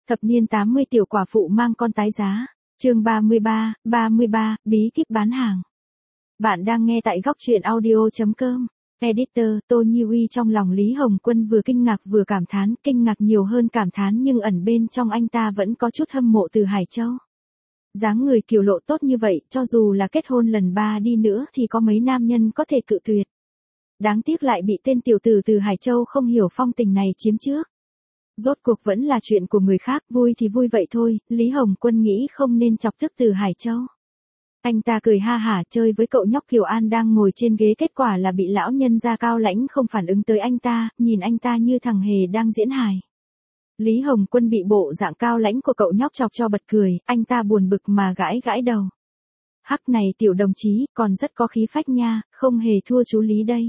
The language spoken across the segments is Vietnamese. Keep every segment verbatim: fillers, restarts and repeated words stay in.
Thập niên tám mươi tiểu quả phụ mang con tái giá. Chương ba mươi ba, ba mươi ba, bí kíp bán hàng. Bạn đang nghe tại góc truyện audio chấm com. Editor, Tô Như Uy. Trong lòng Lý Hồng Quân vừa kinh ngạc vừa cảm thán, kinh ngạc nhiều hơn cảm thán, nhưng ẩn bên trong anh ta vẫn có chút hâm mộ Từ Hải Châu. Dáng người Kiều Lộ tốt như vậy, cho dù là kết hôn lần ba đi nữa thì có mấy nam nhân có thể cự tuyệt. Đáng tiếc lại bị tên tiểu tử Từ Hải Châu không hiểu phong tình này chiếm trước. Rốt cuộc vẫn là chuyện của người khác, vui thì vui vậy thôi, Lý Hồng Quân nghĩ không nên chọc tức Từ Hải Châu. Anh ta cười ha hả chơi với cậu nhóc Kiều An đang ngồi trên ghế, kết quả là bị lão nhân gia cao lãnh không phản ứng tới anh ta, nhìn anh ta như thằng hề đang diễn hài. Lý Hồng Quân bị bộ dạng cao lãnh của cậu nhóc chọc cho bật cười, anh ta buồn bực mà gãi gãi đầu. Hắc này tiểu đồng chí, còn rất có khí phách nha, không hề thua chú Lý đây.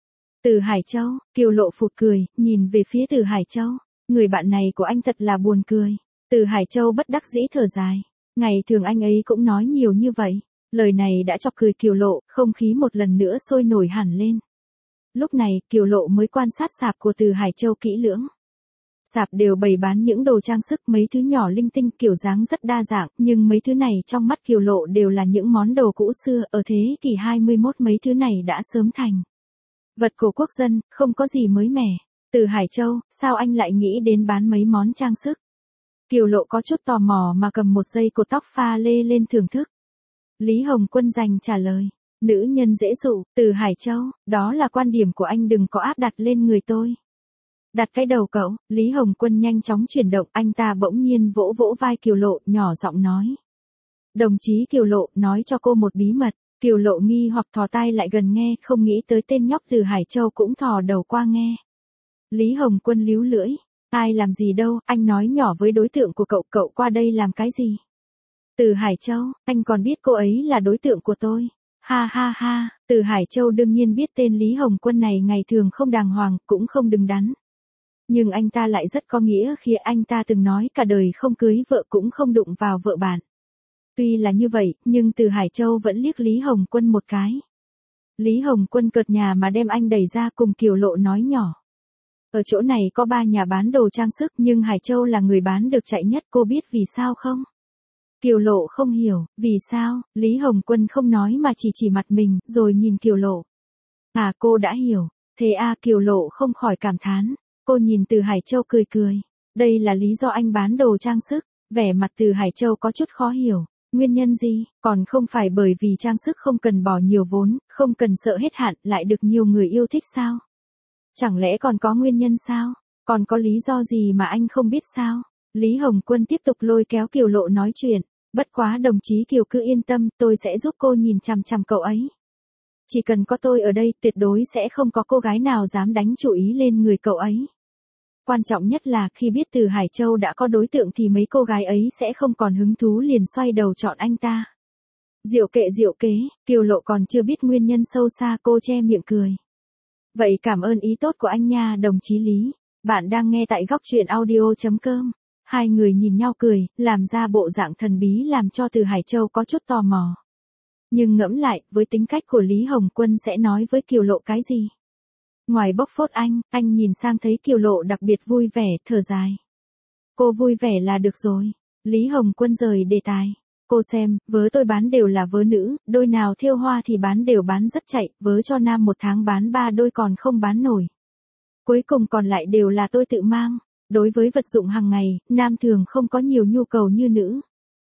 Từ Hải Châu, Kiều Lộ phụt cười, nhìn về phía Từ Hải Châu. Người bạn này của anh thật là buồn cười. Từ Hải Châu bất đắc dĩ thở dài. Ngày thường anh ấy cũng nói nhiều như vậy. Lời này đã chọc cười Kiều Lộ, không khí một lần nữa sôi nổi hẳn lên. Lúc này, Kiều Lộ mới quan sát sạp của Từ Hải Châu kỹ lưỡng. Sạp đều bày bán những đồ trang sức, mấy thứ nhỏ linh tinh, kiểu dáng rất đa dạng, nhưng mấy thứ này trong mắt Kiều Lộ đều là những món đồ cũ xưa, ở thế kỷ hai mươi mốt mấy thứ này đã sớm thành vật của quốc dân, không có gì mới mẻ. Từ Hải Châu, sao anh lại nghĩ đến bán mấy món trang sức? Kiều Lộ có chút tò mò mà cầm một dây cột tóc pha lê lên thưởng thức. Lý Hồng Quân dành trả lời, nữ nhân dễ dụ. Từ Hải Châu, đó là quan điểm của anh, đừng có áp đặt lên người tôi. Đặt cái đầu cậu. Lý Hồng Quân nhanh chóng chuyển động, anh ta bỗng nhiên vỗ vỗ vai Kiều Lộ, nhỏ giọng nói. Đồng chí Kiều Lộ, nói cho cô một bí mật. Kiều Lộ nghi hoặc thò tai lại gần nghe, không nghĩ tới tên nhóc Từ Hải Châu cũng thò đầu qua nghe. Lý Hồng Quân líu lưỡi, ai làm gì đâu, anh nói nhỏ với đối tượng của cậu, cậu qua đây làm cái gì? Từ Hải Châu, anh còn biết cô ấy là đối tượng của tôi. Ha ha ha, Từ Hải Châu đương nhiên biết tên Lý Hồng Quân này ngày thường không đàng hoàng, cũng không đứng đắn. Nhưng anh ta lại rất có nghĩa khi anh ta từng nói cả đời không cưới vợ cũng không đụng vào vợ bạn. Tuy là như vậy, nhưng Từ Hải Châu vẫn liếc Lý Hồng Quân một cái. Lý Hồng Quân cợt nhà mà đem anh đẩy ra, cùng Kiều Lộ nói nhỏ. Ở chỗ này có ba nhà bán đồ trang sức, nhưng Hải Châu là người bán được chạy nhất, cô biết vì sao không? Kiều Lộ không hiểu, vì sao? Lý Hồng Quân không nói mà chỉ chỉ mặt mình, rồi nhìn Kiều Lộ. À, cô đã hiểu. Thế à, Kiều Lộ không khỏi cảm thán. Cô nhìn Từ Hải Châu cười cười. Đây là lý do anh bán đồ trang sức. Vẻ mặt Từ Hải Châu có chút khó hiểu. Nguyên nhân gì? Còn không phải bởi vì trang sức không cần bỏ nhiều vốn, không cần sợ hết hạn, lại được nhiều người yêu thích sao? Chẳng lẽ còn có nguyên nhân sao? Còn có lý do gì mà anh không biết sao? Lý Hồng Quân tiếp tục lôi kéo Kiều Lộ nói chuyện. Bất quá đồng chí Kiều cứ yên tâm, tôi sẽ giúp cô nhìn chằm chằm cậu ấy. Chỉ cần có tôi ở đây, tuyệt đối sẽ không có cô gái nào dám đánh chủ ý lên người cậu ấy. Quan trọng nhất là khi biết Từ Hải Châu đã có đối tượng thì mấy cô gái ấy sẽ không còn hứng thú, liền xoay đầu chọn anh ta. Diệu kệ diệu kế, Kiều Lộ còn chưa biết nguyên nhân sâu xa, cô che miệng cười. Vậy cảm ơn ý tốt của anh nha đồng chí Lý. Bạn đang nghe tại góc truyện audio chấm com. Hai người nhìn nhau cười, làm ra bộ dạng thần bí làm cho Từ Hải Châu có chút tò mò. Nhưng ngẫm lại, với tính cách của Lý Hồng Quân sẽ nói với Kiều Lộ cái gì? Ngoài bốc phốt anh, anh nhìn sang thấy Kiều Lộ đặc biệt vui vẻ, thở dài. Cô vui vẻ là được rồi. Lý Hồng Quân rời đề tài. Cô xem, vớ tôi bán đều là vớ nữ, đôi nào thêu hoa thì bán đều bán rất chạy, vớ cho nam một tháng bán ba đôi còn không bán nổi. Cuối cùng còn lại đều là tôi tự mang. Đối với vật dụng hàng ngày, nam thường không có nhiều nhu cầu như nữ.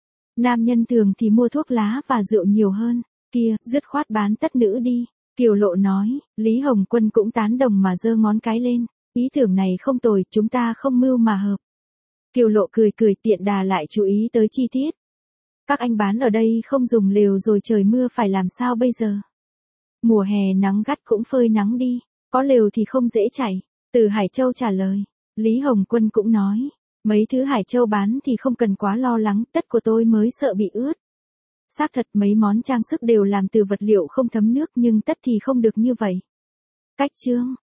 Nam nhân thường thì mua thuốc lá và rượu nhiều hơn. Kia, dứt khoát bán tất nữ đi. Kiều Lộ nói, Lý Hồng Quân cũng tán đồng mà giơ ngón cái lên. Ý tưởng này không tồi, chúng ta không mưu mà hợp. Kiều Lộ cười cười, tiện đà lại chú ý tới chi tiết. Các anh bán ở đây không dùng lều rồi trời mưa phải làm sao bây giờ? Mùa hè nắng gắt cũng phơi nắng đi, có lều thì không dễ chảy. Từ Hải Châu trả lời. Lý Hồng Quân cũng nói, mấy thứ Hải Châu bán thì không cần quá lo lắng, tất của tôi mới sợ bị ướt. Xác thật mấy món trang sức đều làm từ vật liệu không thấm nước, nhưng tất thì không được như vậy. Cách chương,